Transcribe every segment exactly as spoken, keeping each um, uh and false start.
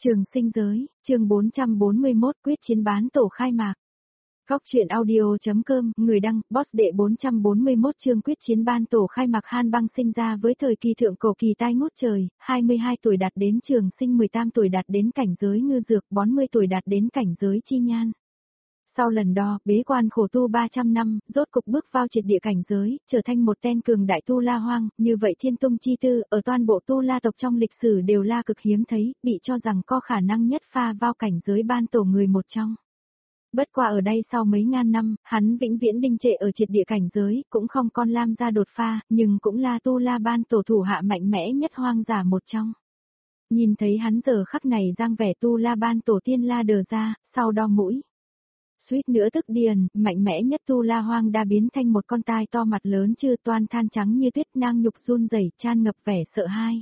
Trường sinh giới, chương bốn trăm bốn mươi mốt quyết chiến bán tổ khai mạc. Góc truyện audio.com, người đăng, boss đệ bốn trăm bốn mươi mốt chương quyết chiến ban tổ khai mạc. Han Băng sinh ra với thời kỳ thượng cổ kỳ tai ngút trời, hai mươi hai tuổi đạt đến trường sinh, mười tám tuổi đạt đến cảnh giới ngư dược, bốn mươi tuổi đạt đến cảnh giới chi nhan. Sau lần đo, bế quan khổ tu ba trăm năm, rốt cục bước vào triệt địa cảnh giới, trở thành một tên cường đại tu la hoang, như vậy thiên tung chi tư, ở toàn bộ tu la tộc trong lịch sử đều là cực hiếm thấy, bị cho rằng có khả năng nhất pha vào cảnh giới ban tổ người một trong. Bất qua ở đây sau mấy ngàn năm, hắn vĩnh viễn đinh trệ ở triệt địa cảnh giới, cũng không còn lam ra đột pha, nhưng cũng là tu la ban tổ thủ hạ mạnh mẽ nhất hoang giả một trong. Nhìn thấy hắn giờ khắc này giang vẻ tu la ban tổ tiên la đờ ra, sau đo mũi. Suýt nữa tức điền, mạnh mẽ nhất tu la hoang đã biến thành một con tai to mặt lớn chưa toan than trắng như tuyết, nang nhục run rẩy, tràn ngập vẻ sợ hãi.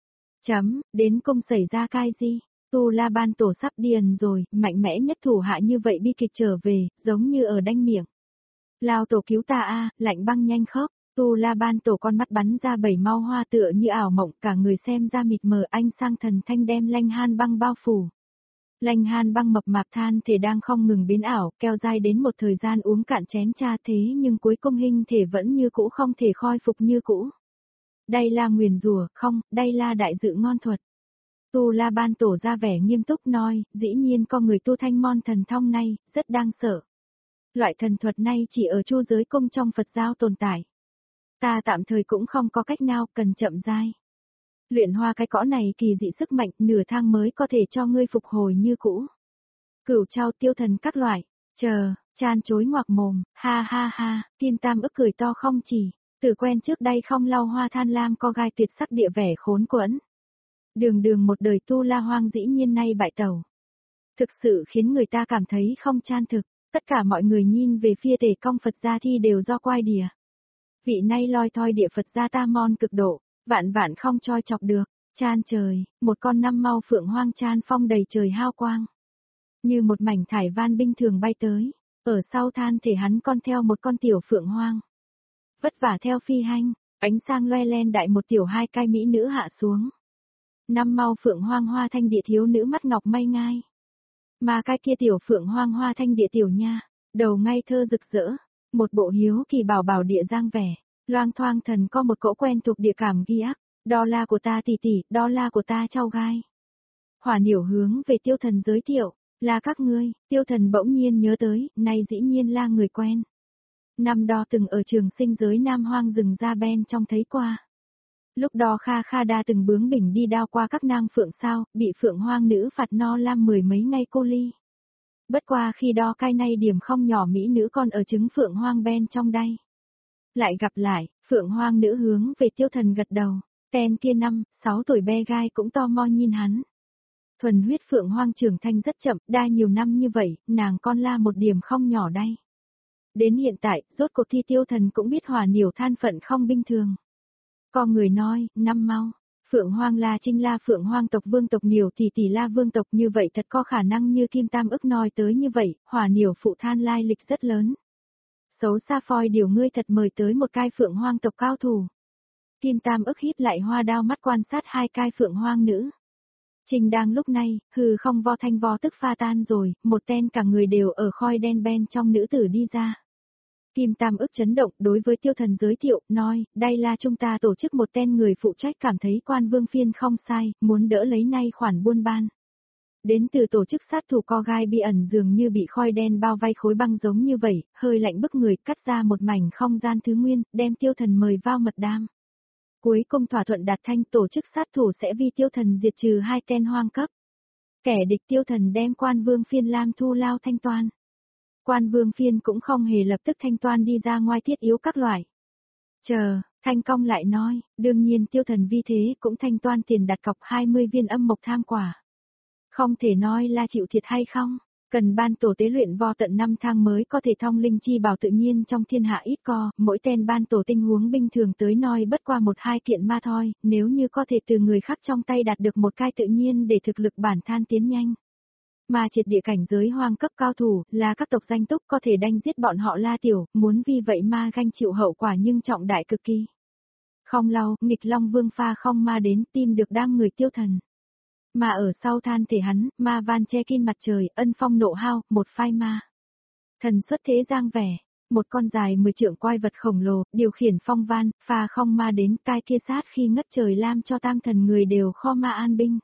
Chấm, đến công xảy ra cái gì? Tu la ban tổ sắp điền rồi, mạnh mẽ nhất thủ hạ như vậy bi kịch trở về, giống như ở đanh miệng. Lao tổ cứu ta a, lạnh băng nhanh khớp, tu la ban tổ con mắt bắn ra bảy mau hoa tựa như ảo mộng, cả người xem ra mịt mờ. Anh sang thần thanh đem Lanh Han Băng bao phủ. Lanh Han Băng mập mạp than thể đang không ngừng biến ảo, keo dai đến một thời gian uống cạn chén trà, thế nhưng cuối cùng hình thể vẫn như cũ, không thể khôi phục như cũ. Đây là nguyền rủa, không, đây là đại dự ngon thuật. Tu la ban tổ ra vẻ nghiêm túc nói, dĩ nhiên có người tu thanh mon thần thông này, rất đáng sợ. Loại thần thuật này chỉ ở chu giới cung trong Phật giáo tồn tại. Ta tạm thời cũng không có cách nào, cần chậm rãi. Luyện hoa cái cõ này kỳ dị sức mạnh, nửa thang mới có thể cho ngươi phục hồi như cũ. Cửu trao tiêu thần các loại, chờ, chan chối ngoạc mồm, ha ha ha, Kim Tam ức cười to không chỉ, từ quen trước đây không lau hoa than lam co gai tuyệt sắc địa vẻ khốn quẫn. Đường đường một đời tu la hoang dĩ nhiên nay bại tẩu. Thực sự khiến người ta cảm thấy không chan thực, tất cả mọi người nhìn về phía tề công Phật gia thi đều do quai đìa. Vị nay loi thoi địa Phật gia ta mon cực độ. Vạn vạn không choi chọc được, chan trời, một con năm mau phượng hoang chan phong đầy trời hao quang. Như một mảnh thải van binh thường bay tới, ở sau than thể hắn con theo một con tiểu phượng hoang. Vất vả theo phi hành, ánh sang loe len đại một tiểu hai cai mỹ nữ hạ xuống. Năm mau phượng hoang hoa thanh địa thiếu nữ mắt ngọc may ngai. Mà cái kia tiểu phượng hoang hoa thanh địa tiểu nha, đầu ngay thơ rực rỡ, một bộ hiếu kỳ bảo bảo địa giang vẻ. Loang thoang thần có một cỗ quen thuộc địa cảm ghi ác, đo la của ta tỷ tỷ, đo la của ta trao gai. Hỏa Niểu hướng về tiêu thần giới thiệu, là các ngươi, tiêu thần bỗng nhiên nhớ tới, nay dĩ nhiên là người quen. Năm đó từng ở trường sinh giới Nam Hoang rừng ra ben trong thấy qua. Lúc đó Kha Kha đa từng bướng bỉnh đi đao qua các nang phượng sao, bị phượng hoang nữ phạt no lam mười mấy ngày cô ly. Bất qua khi đó cai nay điểm không nhỏ mỹ nữ còn ở trứng phượng hoang ben trong đây. Lại gặp lại, phượng hoang nữ hướng về tiêu thần gật đầu, tên kia năm, sáu tuổi bé gai cũng to mo nhìn hắn. Thuần huyết phượng hoang trưởng thành rất chậm, đa nhiều năm như vậy, nàng con la một điểm không nhỏ đây. Đến hiện tại, rốt cuộc thi tiêu thần cũng biết Hỏa Niểu than phận không bình thường. Có người nói, năm mau, phượng hoang la trinh la phượng hoang tộc vương tộc Niểu tỷ tỷ la vương tộc như vậy thật có khả năng như Kim Tam ức nói tới như vậy, Hỏa Niểu phụ than lai lịch rất lớn. Xấu xa phoi điều ngươi thật mời tới một cai phượng hoang tộc cao thủ. Kim Tam ức hít lại hoa đao mắt quan sát hai cai phượng hoang nữ. Trình đang lúc này, hừ không vo thanh vo tức pha tan rồi, một tên cả người đều ở khói đen ben trong nữ tử đi ra. Kim Tam ức chấn động đối với tiêu thần giới thiệu, nói, đây là chúng ta tổ chức một tên người phụ trách cảm thấy quan vương phiên không sai, muốn đỡ lấy nay khoản buôn ban. Đến từ tổ chức sát thủ co gai bi ẩn dường như bị khói đen bao vây khối băng giống như vậy, hơi lạnh bức người cắt ra một mảnh không gian thứ nguyên, đem tiêu thần mời vào mật đam. Cuối cùng thỏa thuận đạt thanh tổ chức sát thủ sẽ vì tiêu thần diệt trừ hai tên hoang cấp. Kẻ địch tiêu thần đem quan vương phiên lam thu lao thanh toán. Quan vương phiên cũng không hề lập tức thanh toán đi ra ngoài thiết yếu các loại. Chờ, Thanh Công lại nói, đương nhiên tiêu thần vì thế cũng thanh toán tiền đặt cọc hai mươi viên âm mộc tham quả. Không thể nói là chịu thiệt hay không, cần ban tổ tế luyện vo tận năm thang mới có thể thông linh chi bảo tự nhiên trong thiên hạ ít co, mỗi tên ban tổ tình huống bình thường tới nói bất qua một hai kiện ma thôi, nếu như có thể từ người khác trong tay đạt được một cái tự nhiên để thực lực bản than tiến nhanh. Mà triệt địa cảnh giới hoang cấp cao thủ là các tộc danh túc có thể đanh giết bọn họ la tiểu, muốn vì vậy ma ganh chịu hậu quả nhưng trọng đại cực kỳ. Không lâu, nghịch long vương pha không ma đến tìm được đám người tiêu thần. Mà ở sau than thể hắn, ma van che kín mặt trời, ân phong nộ hao, một phai ma. Thần xuất thế giang vẻ, một con dài mười trượng quai vật khổng lồ, điều khiển phong van, pha không ma đến cai kia sát khi ngất trời lam cho tam thần người đều kho ma an binh.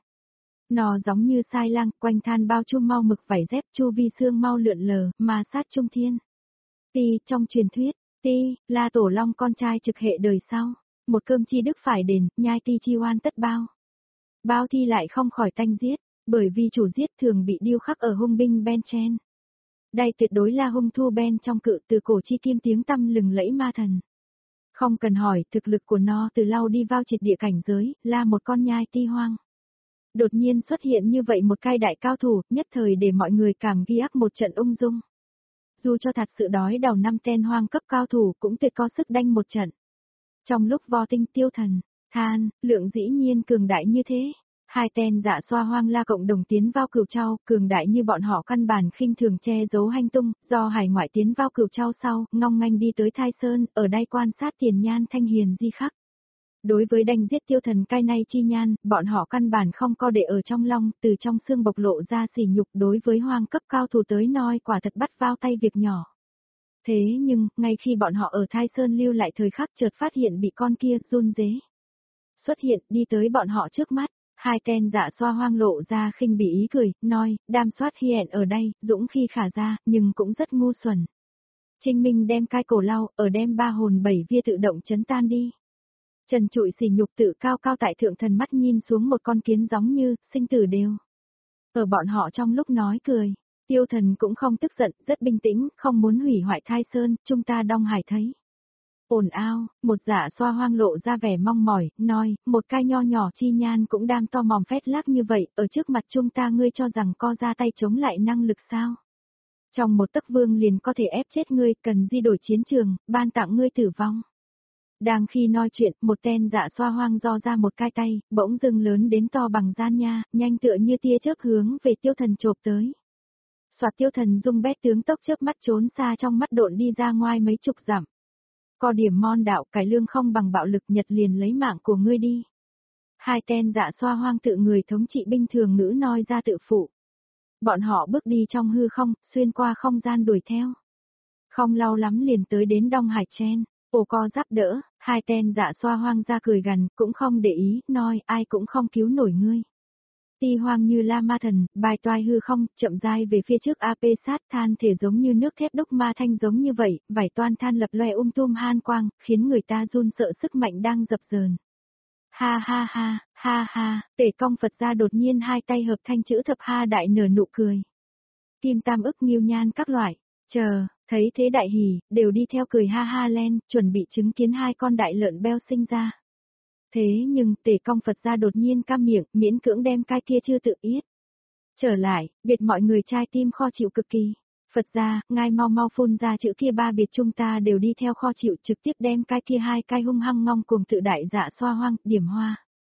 Nó giống như sai lang, quanh than bao chu mau mực vải dép chu vi xương mau lượn lờ, mà sát trung thiên. Ti, trong truyền thuyết, Ti, là tổ long con trai trực hệ đời sau, một cơm chi đức phải đền, nhai ti chi oan tất bao. Bao thi lại không khỏi tanh giết, bởi vì chủ giết thường bị điêu khắc ở hung binh ben chen. Đây tuyệt đối là hung thu ben trong cự từ cổ chi kim tiếng tăm lừng lẫy ma thần. Không cần hỏi, thực lực của nó từ lâu đi vào triệt địa cảnh giới, là một con nhai ti hoang. Đột nhiên xuất hiện như vậy một cai đại cao thủ, nhất thời để mọi người cảm ghi ác một trận ung dung. Dù cho thật sự đói đầu năm ten hoang cấp cao thủ cũng tuyệt có sức đanh một trận. Trong lúc vo tinh tiêu thần, than, lượng dĩ nhiên cường đại như thế. Hai ten dạ xoa hoang la cộng đồng tiến vào cửu châu, cường đại như bọn họ căn bản khinh thường che giấu hành tung, do hải ngoại tiến vào cửu châu sau, ngong nganh đi tới Thai Sơn, ở đây quan sát tiền nhan thanh hiền di khắc. Đối với đanh giết tiêu thần cai nay chi nhan, bọn họ căn bản không co để ở trong lòng, từ trong xương bộc lộ ra sỉ nhục đối với hoang cấp cao thủ tới noi quả thật bắt vào tay việc nhỏ. Thế nhưng, ngay khi bọn họ ở Thai Sơn lưu lại thời khắc chợt phát hiện bị con kia run rế xuất hiện đi tới bọn họ trước mắt. Hai ten dạ xoa hoang lộ ra khinh bỉ ý cười, nói, đam soát hiện ở đây, dũng khi khả ra, nhưng cũng rất ngu xuẩn. Trinh Minh đem cai cổ lau, ở đem ba hồn bảy vía tự động chấn tan đi. Trần trụi xỉ nhục tự cao cao tại thượng thần mắt nhìn xuống một con kiến giống như, sinh tử đều. Ở bọn họ trong lúc nói cười, tiêu thần cũng không tức giận, rất bình tĩnh, không muốn hủy hoại Thai Sơn, chúng ta Đông Hải thấy. Ồn ào, một dạ xoa hoang lộ ra vẻ mong mỏi, nói, một cái nho nhỏ chi nhan cũng đang to mòm phét lác như vậy, ở trước mặt chúng ta ngươi cho rằng co ra tay chống lại năng lực sao? Trong một tấc vương liền có thể ép chết ngươi, cần di đổi chiến trường, ban tặng ngươi tử vong. Đang khi nói chuyện, một tên dạ xoa hoang do ra một cái tay, bỗng dưng lớn đến to bằng gian nha, nhanh tựa như tia chớp hướng về tiêu thần chộp tới. Soạt tiêu thần dung bét tướng tốc chớp mắt trốn xa trong mắt độn đi ra ngoài mấy chục dặm. Co điểm mon đạo cải lương không bằng bạo lực nhật liền lấy mạng của ngươi đi. Hai tên dạ xoa hoang tự người thống trị binh thường ngữ nói ra tự phụ. Bọn họ bước đi trong hư không, xuyên qua không gian đuổi theo. Không lâu lắm liền tới đến Đông Hải Chen, ồ co giáp đỡ, hai tên dạ xoa hoang ra cười gằn, cũng không để ý, nói ai cũng không cứu nổi ngươi. Ti hoang như la ma thần, bài toai hư không, chậm rãi về phía trước a pê sát than thể giống như nước thép đúc ma thanh giống như vậy, vải toan than lập loè um tùm han quang, khiến người ta run sợ sức mạnh đang dập dờn. Ha ha ha, ha ha, tể công Phật ra đột nhiên hai tay hợp thanh chữ thập ha đại nở nụ cười. Kim tam ức nghiêu nhan các loại, chờ, thấy thế đại hỉ, đều đi theo cười ha ha lên, chuẩn bị chứng kiến hai con đại lợn beo sinh ra. Thế nhưng tể công Phật ra đột nhiên cam miệng, miễn cưỡng đem cái kia chưa tự yết. Trở lại, biệt mọi người trai tim kho chịu cực kỳ. Phật ra, ngài mau mau phun ra chữ kia ba biệt chúng ta đều đi theo kho chịu trực tiếp đem cái kia hai cái hung hăng ngong cùng tự đại dạ xoa hoang, điểm hoa.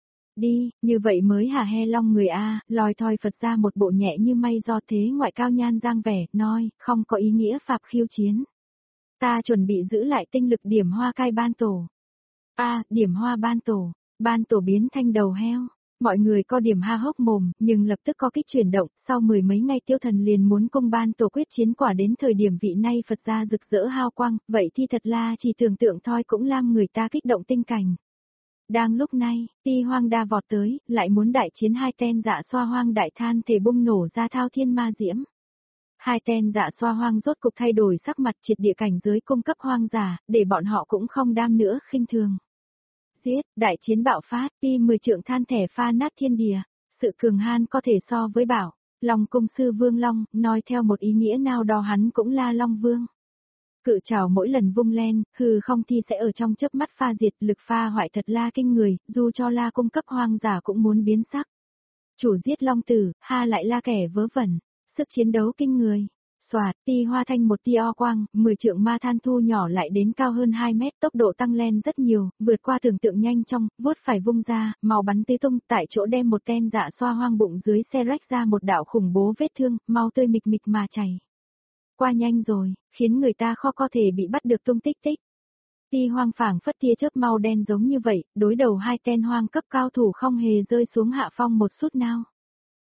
Đi, như vậy mới hả he long người a, lòi thoi Phật ra một bộ nhẹ như mây do thế ngoại cao nhan giang vẻ, nói, không có ý nghĩa phạp khiêu chiến. Ta chuẩn bị giữ lại tinh lực điểm hoa cai ban tổ. A, điểm hoa ban tổ, ban tổ biến thành đầu heo. Mọi người có điểm ha hốc mồm, nhưng lập tức có kích chuyển động, sau mười mấy ngày tiêu thần liền muốn công ban tổ quyết chiến quả đến thời điểm vị nay Phật gia rực rỡ hao quang, vậy thì thật là chỉ tưởng tượng thôi cũng làm người ta kích động tinh cảnh. Đang lúc này, Ti hoang đa vọt tới, lại muốn đại chiến hai tên dạ xoa hoang đại than thể bung nổ ra thao thiên ma diễm. Hai tên dạ xoa hoang rốt cục thay đổi sắc mặt triệt địa cảnh giới cung cấp hoang giả, để bọn họ cũng không đam nữa khinh thường. Giết, đại chiến bạo phát, Ti mười trượng than thể pha nát thiên địa, sự cường han có thể so với bảo, Long cung sư Vương Long, nói theo một ý nghĩa nào đó hắn cũng là Long Vương. Cự trảo mỗi lần vung lên, hừ không thì sẽ ở trong chớp mắt pha diệt, lực pha hoại thật la kinh người, dù cho la cung cấp hoang giả cũng muốn biến sắc. Chủ giết Long tử, ha lại la kẻ vớ vẩn, sức chiến đấu kinh người. Soạt, Ti hoa thanh một tia o quang, mười trượng ma than thu nhỏ lại đến cao hơn hai mét, tốc độ tăng lên rất nhiều, vượt qua tưởng tượng nhanh trong, vuốt phải vung ra, màu bắn tứ tung, tại chỗ đem một tên dạ xoa hoang bụng dưới xe rách ra một đạo khủng bố vết thương, mau tươi mịch mịch mà chảy. Qua nhanh rồi, khiến người ta khó có thể bị bắt được tung tích tích. Ti hoang phảng phất tia chớp màu đen giống như vậy, đối đầu hai tên hoang cấp cao thủ không hề rơi xuống hạ phong một chút nào.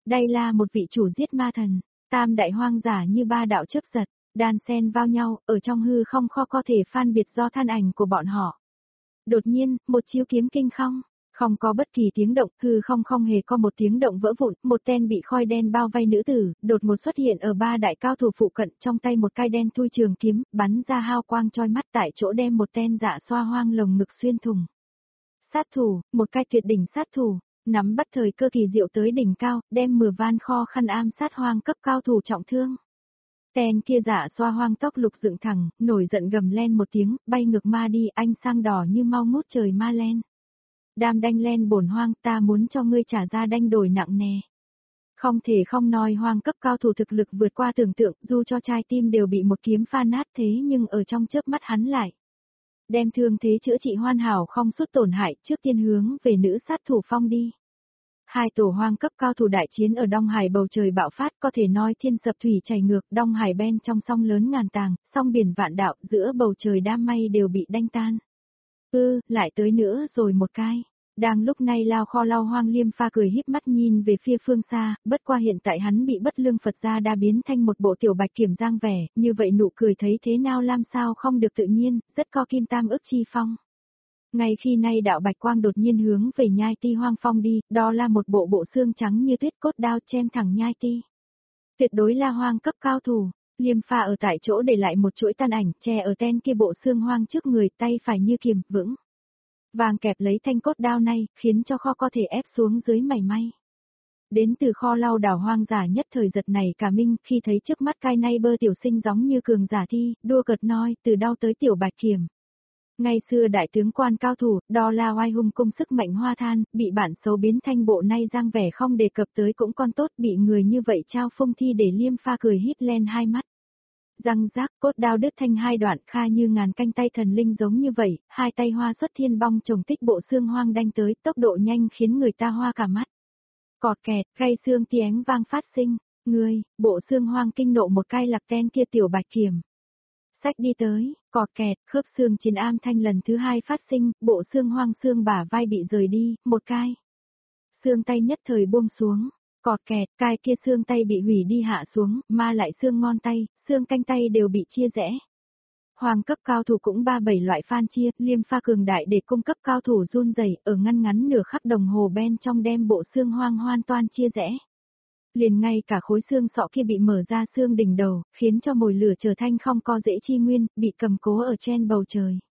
Đây là một vị chủ giết ma thần, tam đại hoang giả như ba đạo chớp giật, đan xen vào nhau, ở trong hư không khó có thể phân biệt do thân ảnh của bọn họ. Đột nhiên, một chiêu kiếm kinh không, không có bất kỳ tiếng động, hư không không hề có một tiếng động vỡ vụn, một tên bị khói đen bao vây nữ tử, đột ngột xuất hiện ở ba đại cao thủ phụ cận, trong tay một cây đen thui trường kiếm, bắn ra hào quang chói mắt tại chỗ đem một tên dạ xoa hoang lồng ngực xuyên thủng. Sát thủ, một cái tuyệt đỉnh sát thủ, nắm bắt thời cơ kỳ diệu tới đỉnh cao, đem mười van kho khăn am sát hoang cấp cao thủ trọng thương. Tên kia dạ xoa hoang tóc lục dựng thẳng, nổi giận gầm lên một tiếng, bay ngược ma đi, anh sang đỏ như mau ngút trời ma len. Đam đanh len bổn hoang, ta muốn cho ngươi trả ra đanh đổi nặng nề. Không thể không nói hoang cấp cao thủ thực lực vượt qua tưởng tượng, dù cho trái tim đều bị một kiếm pha nát thế nhưng ở trong chớp mắt hắn lại. Đem thương thế chữa trị hoàn hảo không sút tổn hại, trước tiên hướng về nữ sát thủ phong đi. Hai tổ hoang cấp cao thủ đại chiến ở Đông Hải bầu trời bạo phát, có thể nói thiên sập thủy chảy ngược, Đông Hải bên trong sông lớn ngàn tàng, sông biển vạn đạo, giữa bầu trời đám mây đều bị đánh tan. Ư, lại tới nữa rồi một cái. Đang lúc này lao kho lao hoang Liêm Pha cười híp mắt nhìn về phía phương xa, bất qua hiện tại hắn bị bất lương Phật gia đa biến thành một bộ tiểu bạch kiểm giang vẻ, như vậy nụ cười thấy thế nào làm sao không được tự nhiên, rất có kim tam ức chi phong. Ngay khi nay đạo bạch quang đột nhiên hướng về nhai ti hoang phong đi, đó là một bộ bộ xương trắng như tuyết cốt đao chém thẳng nhai ti. Tuyệt đối là hoang cấp cao thủ, Liêm Pha ở tại chỗ để lại một chuỗi tan ảnh, che ở ten kia bộ xương hoang trước người, tay phải như kiềm vững. Vàng kẹp lấy thanh cốt đao này, khiến cho kho có thể ép xuống dưới mảy may. Đến từ kho lao đảo hoang giả nhất thời giật này cả minh, khi thấy trước mắt cai nay bơ tiểu sinh giống như cường giả thi, đua cợt nói, từ đau tới tiểu bạch kiểm. Ngày xưa đại tướng quan cao thủ, đó là oai hùng cung sức mạnh hoa than, bị bản xấu biến thanh bộ nay giang vẻ không đề cập tới cũng còn tốt, bị người như vậy trao phong thi để Liêm Pha cười híp lên hai mắt. Răng rác cốt đao đứt thanh hai đoạn, kha như ngàn canh tay thần linh giống như vậy, hai tay hoa xuất thiên bong trồng tích bộ xương hoang đanh tới, tốc độ nhanh khiến người ta hoa cả mắt. Cọt kẹt, gây xương tiếng vang phát sinh, người, bộ xương hoang kinh nộ một cái lạc ten kia tiểu bạch kiểm. Sách đi tới, cọt kẹt, khớp xương trên am thanh lần thứ hai phát sinh, bộ xương hoang xương bả vai bị rời đi, một cái. Xương tay nhất thời buông xuống. Cọt kẹt, cai kia xương tay bị hủy đi hạ xuống, ma lại xương ngón tay, xương canh tay đều bị chia rẽ. Hoàng cấp cao thủ cũng ba bảy loại phan chia, Liêm Pha cường đại để cung cấp cao thủ run rẩy ở ngăn ngắn nửa khắc đồng hồ bên trong đem bộ xương hoang hoàn toàn chia rẽ. Liền ngay cả khối xương sọ kia bị mở ra xương đỉnh đầu, khiến cho mồi lửa trở thành không co dễ chi nguyên, bị cầm cố ở trên bầu trời.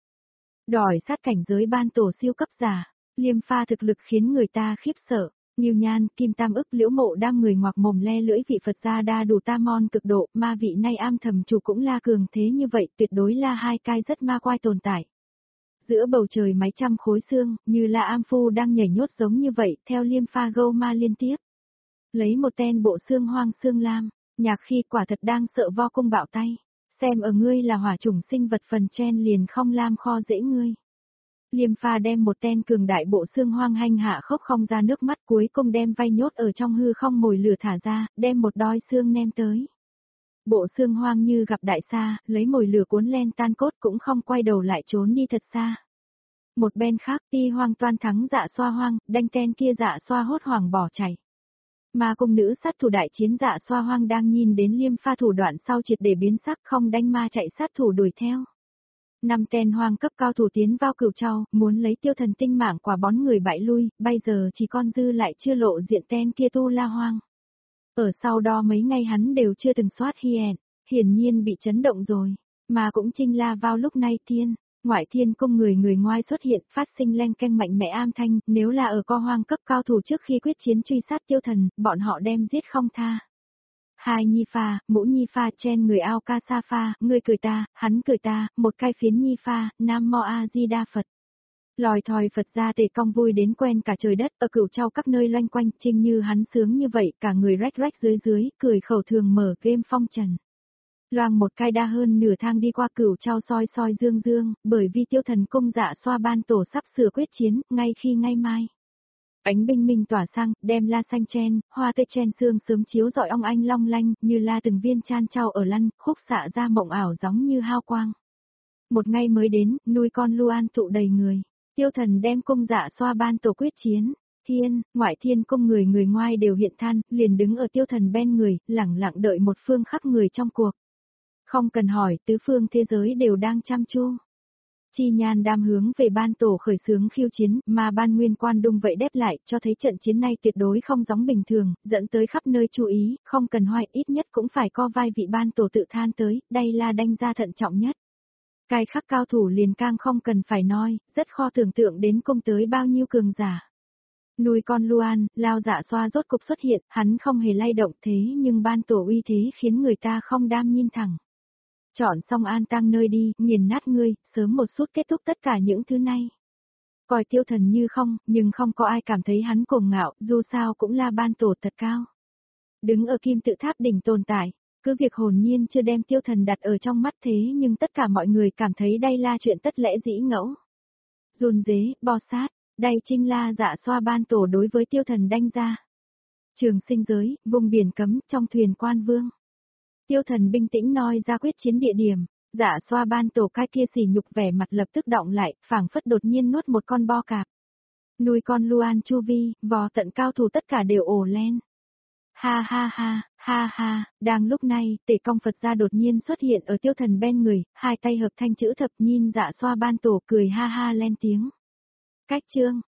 Đòi sát cảnh giới ban tổ siêu cấp giả, Liêm Pha thực lực khiến người ta khiếp sợ. Nghiêu Nhan, Kim Tam ức Liễu Mộ đang người ngoạc mồm le lưỡi vị Phật gia đa đủ ta mon cực độ, ma vị nay am thầm chủ cũng là cường thế như vậy, tuyệt đối là hai cái rất ma quái tồn tại. Giữa bầu trời mấy trăm khối xương, như là am phu đang nhảy nhót giống như vậy, theo Liêm Pha gâu ma liên tiếp. Lấy một tên bộ xương hoang xương lam, nhạc khi quả thật đang sợ vo cung bạo tay, xem ở ngươi là hỏa chủng sinh vật phần trên liền không lam kho dễ ngươi. Liêm Pha đem một tên cường đại bộ xương hoang hành hạ khóc không ra nước mắt, cuối cùng đem vay nhốt ở trong hư không mồi lửa thả ra, đem một đói xương ném tới. Bộ xương hoang như gặp đại sa, lấy mồi lửa cuốn lên tan cốt cũng không quay đầu lại trốn đi thật xa. Một bên khác ti hoang toan thắng dạ xoa hoang, đanh tên kia dạ xoa hốt hoảng bỏ chạy. Mà cung nữ sát thủ đại chiến dạ xoa hoang đang nhìn đến Liêm Pha thủ đoạn sau triệt để biến sắc không đanh ma chạy sát thủ đuổi theo. Năm tên hoang cấp cao thủ tiến vào Cửu Châu, muốn lấy tiêu thần tinh mạng quả bón người bại lui, bây giờ chỉ con dư lại chưa lộ diện tên kia tu la hoang. Ở sau đó mấy ngày hắn đều chưa từng soát hiền, hiển nhiên bị chấn động rồi, mà cũng trinh la vào lúc này thiên, ngoại thiên cung người người ngoài xuất hiện phát sinh len canh mạnh mẽ am thanh, nếu là ở co hoang cấp cao thủ trước khi quyết chiến truy sát tiêu thần, bọn họ đem giết không tha. Hai nhi pha, mũ nhi pha trên người ao ca sa pha, ngươi cười ta, hắn cười ta, một cái phiến nhi pha, nam mo a di đa Phật. Lòi thòi Phật ra tề cong vui đến quen cả trời đất, ở Cửu Châu các nơi loanh quanh, trinh như hắn sướng như vậy, cả người rách rách dưới dưới, cười khẩu thường mở game phong trần. Loang một cái đa hơn nửa thang đi qua Cửu Châu soi soi dương dương, bởi vì tiêu thần cung dạ xoa ban tổ sắp sửa quyết chiến, ngay khi ngay mai. Ánh bình minh tỏa sang, đem la xanh chen, hoa tê chen sương sớm chiếu rọi ong anh long lanh, như la từng viên chan trao ở lăn, khúc xạ ra mộng ảo giống như hao quang. Một ngày mới đến, nuôi con Luan tụ đầy người, tiêu thần đem cung dạ xoa ban tổ quyết chiến, thiên, ngoại thiên cung người người ngoai đều hiện than, liền đứng ở tiêu thần bên người, lẳng lặng đợi một phương khắc người trong cuộc. Không cần hỏi, tứ phương thế giới đều đang chăm chu. Chi Nhan đam hướng về ban tổ khởi xướng khiêu chiến, mà ban nguyên quan đung vậy đép lại, cho thấy trận chiến này tuyệt đối không giống bình thường, dẫn tới khắp nơi chú ý, không cần hoài ít nhất cũng phải co vai vị ban tổ tự than tới, đây là đánh ra thận trọng nhất. Cái khắc cao thủ liền càng không cần phải nói, rất khó tưởng tượng đến công tới bao nhiêu cường giả. Nuôi con Luan, Lao Dạ Xoa rốt cục xuất hiện, hắn không hề lay động thế nhưng ban tổ uy thế khiến người ta không đam nhìn thẳng. Chọn xong an tang nơi đi, nghiền nát ngươi, sớm một chút kết thúc tất cả những thứ này. Coi tiêu thần như không, nhưng không có ai cảm thấy hắn cuồng ngạo, dù sao cũng là ban tổ thật cao. Đứng ở kim tự tháp đỉnh tồn tại, cứ việc hồn nhiên chưa đem tiêu thần đặt ở trong mắt thế nhưng tất cả mọi người cảm thấy đây là chuyện tất lẽ dĩ ngẫu. Run dế, bò sát, đây chính là Dạ Xoa ban tổ đối với tiêu thần đánh ra. Trường sinh giới, vùng biển cấm, trong thuyền quan vương. Tiêu thần bình tĩnh nói ra quyết chiến địa điểm, Dạ Xoa ban tổ cái kia xỉ nhục vẻ mặt lập tức động lại, phảng phất đột nhiên nuốt một con bo cạp. Nuôi con Luan chu vi, vò tận cao thủ tất cả đều ồ lên. Ha ha ha, ha ha, đang lúc này, Tể Công Phật gia đột nhiên xuất hiện ở tiêu thần bên người, hai tay hợp thanh chữ thập nhìn Dạ Xoa ban tổ cười ha ha lên tiếng. Cách chương,